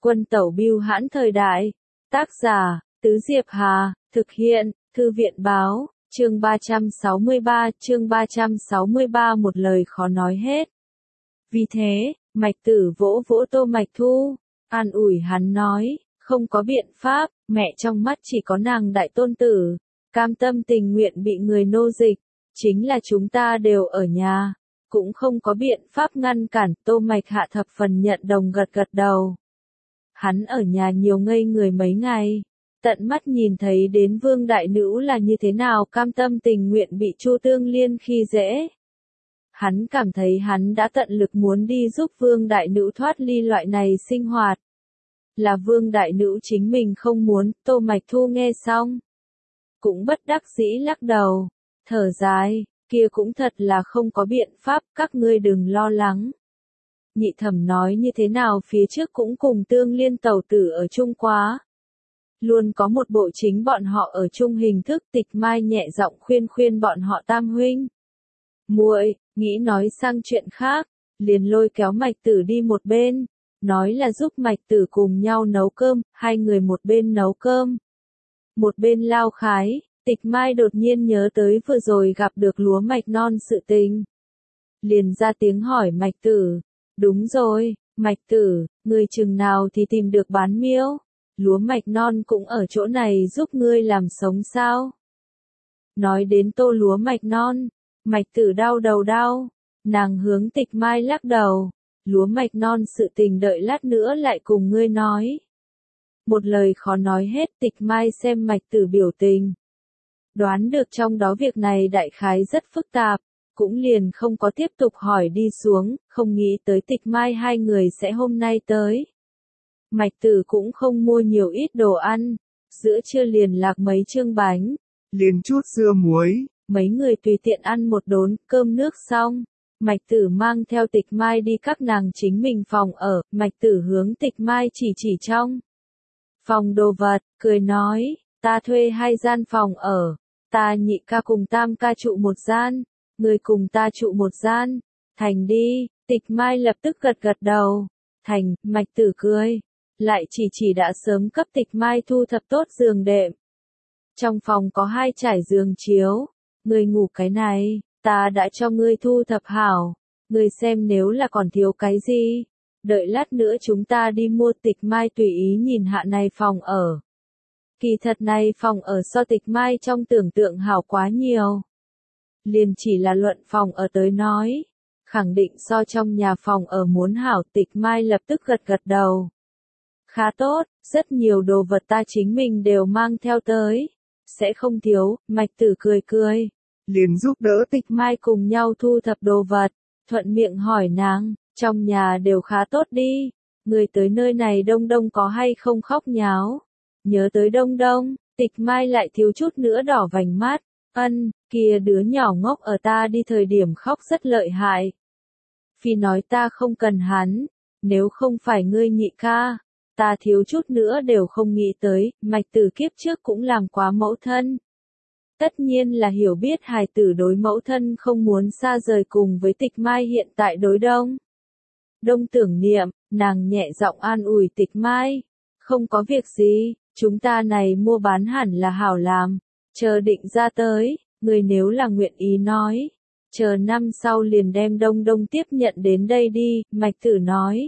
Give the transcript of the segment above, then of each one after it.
Quân tẩu bưu hãn thời đại. Tác giả, Tứ Diệp Hà, thực hiện, Thư viện báo, chương 363, một lời khó nói hết. Vì thế, Mạch Tử vỗ vỗ Tô Mạch Thu, an ủi hắn nói, không có biện pháp, mẹ trong mắt chỉ có nàng đại tôn tử, cam tâm tình nguyện bị người nô dịch, chính là chúng ta đều ở nhà, cũng không có biện pháp ngăn cản. Tô Mạch Hạ thập phần nhận đồng gật gật đầu. Hắn ở nhà nhiều ngây người mấy ngày, tận mắt nhìn thấy đến Vương Đại Nữ là như thế nào cam tâm tình nguyện bị Chu Tương Liên khi dễ. Hắn cảm thấy hắn đã tận lực muốn đi giúp Vương Đại Nữ thoát ly loại này sinh hoạt. Là Vương Đại Nữ chính mình không muốn. Tô Mạch Thu nghe xong, cũng bất đắc dĩ lắc đầu, thở dài, kia cũng thật là không có biện pháp, các ngươi đừng lo lắng. Nhị thẩm nói như thế nào phía trước cũng cùng Tương Liên tẩu tử ở chung quá. Luôn có một bộ chính bọn họ ở chung hình thức. Tịch Mai nhẹ giọng khuyên bọn họ tam huynh muội, nghĩ nói sang chuyện khác, liền lôi kéo Mạch Tử đi một bên, nói là giúp Mạch Tử cùng nhau nấu cơm. Hai người một bên nấu cơm, một bên lao khái. Tịch Mai đột nhiên nhớ tới vừa rồi gặp được lúa mạch non sự tình, liền ra tiếng hỏi Mạch Tử, đúng rồi, Mạch Tử, ngươi chừng nào thì tìm được bán miêu, lúa mạch non cũng ở chỗ này giúp ngươi làm sống sao? Nói đến tô lúa mạch non, Mạch Tử đau đầu đau, nàng hướng Tịch Mai lắc đầu, lúa mạch non sự tình đợi lát nữa lại cùng ngươi nói. Một lời khó nói hết. Tịch Mai xem Mạch Tử biểu tình, đoán được trong đó việc này đại khái rất phức tạp, cũng liền không có tiếp tục hỏi đi xuống, không nghĩ tới Tịch Mai hai người sẽ hôm nay tới. Mạch Tử cũng không mua nhiều ít đồ ăn, giữa trưa liền lạc mấy chương bánh, liền chút dưa muối. Mấy người tùy tiện ăn một đốn, cơm nước xong, Mạch Tử mang theo Tịch Mai đi các nàng chính mình phòng ở. Mạch Tử hướng Tịch Mai chỉ trong phòng đồ vật, cười nói, ta thuê 2 gian phòng ở, ta nhị ca cùng tam ca trụ một gian, người cùng ta trụ một gian, thành đi. Tịch Mai lập tức gật đầu, thành. Mạch Tử cười, lại chỉ đã sớm cấp Tịch Mai thu thập tốt giường đệm. Trong phòng có 2 trải giường chiếu, ngươi ngủ cái này, ta đã cho ngươi thu thập hảo, ngươi xem nếu là còn thiếu cái gì, đợi lát nữa chúng ta đi mua. Tịch Mai tùy ý nhìn hạ này phòng ở. Kỳ thật này phòng ở so Tịch Mai trong tưởng tượng hảo quá nhiều. Liền chỉ là luận phòng ở tới nói, khẳng định so trong nhà phòng ở muốn hảo. Tịch Mai lập tức gật đầu. Khá tốt, rất nhiều đồ vật ta chính mình đều mang theo tới, sẽ không thiếu. Mạch Tử cười, liền giúp đỡ Tịch Mai cùng nhau thu thập đồ vật, thuận miệng hỏi nàng, trong nhà đều khá tốt đi, người tới nơi này Đông Đông có hay không khóc nháo? Nhớ tới Đông Đông, Tịch Mai lại thiếu chút nữa đỏ vành mắt, kia đứa nhỏ ngốc ở ta đi thời điểm khóc rất lợi hại. Phi nói ta không cần hắn, nếu không phải ngươi nhị ca, ta thiếu chút nữa đều không nghĩ tới. Mạch Tử kiếp trước cũng làm quá mẫu thân, tất nhiên là hiểu biết hài tử đối mẫu thân không muốn xa rời. Cùng với Tịch Mai hiện tại đối Đông tưởng niệm, nàng nhẹ giọng an ủi Tịch Mai, không có việc gì, chúng ta này mua bán hẳn là hảo làm, chờ định ra tới, người nếu là nguyện ý nói, chờ năm sau liền đem Đông Đông tiếp nhận đến đây đi. Mạch Tử nói,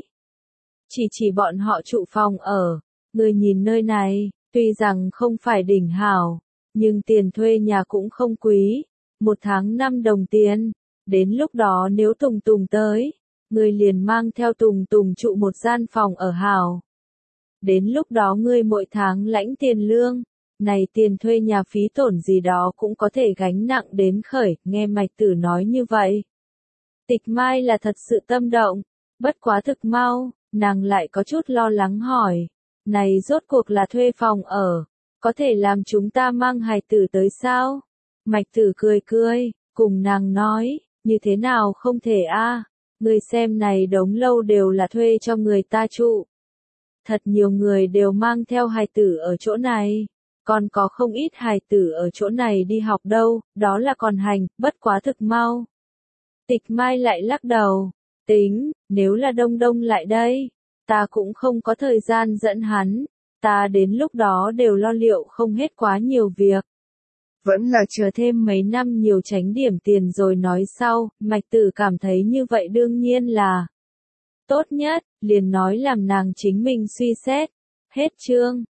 chỉ bọn họ trụ phòng ở, người nhìn nơi này, tuy rằng không phải đỉnh hảo, nhưng tiền thuê nhà cũng không quý, 1 tháng 5 đồng tiền, đến lúc đó nếu Tùng Tùng tới, người liền mang theo Tùng Tùng trụ một gian phòng ở hảo. Đến lúc đó ngươi mỗi tháng lãnh tiền lương, này tiền thuê nhà phí tổn gì đó cũng có thể gánh nặng đến khởi. Nghe Mạch Tử nói như vậy, Tịch Mai là thật sự tâm động, bất quá thực mau, nàng lại có chút lo lắng hỏi, này rốt cuộc là thuê phòng ở, có thể làm chúng ta mang hài tử tới sao? Mạch Tử cười, cùng nàng nói, như thế nào không thể a? Ngươi xem này đống lâu đều là thuê cho người ta trụ. Thật nhiều người đều mang theo hài tử ở chỗ này, còn có không ít hài tử ở chỗ này đi học đâu, đó là còn hành, bất quá thực mau. Tịch Mai lại lắc đầu, tính, nếu là Đông Đông lại đây, ta cũng không có thời gian dẫn hắn, ta đến lúc đó đều lo liệu không hết quá nhiều việc. Vẫn là Chờ thêm mấy năm nhiều tránh điểm tiền rồi nói sau, Mạch Tử cảm thấy như vậy đương nhiên là tốt nhất, liền nói làm nàng chính mình suy xét. Hết chương.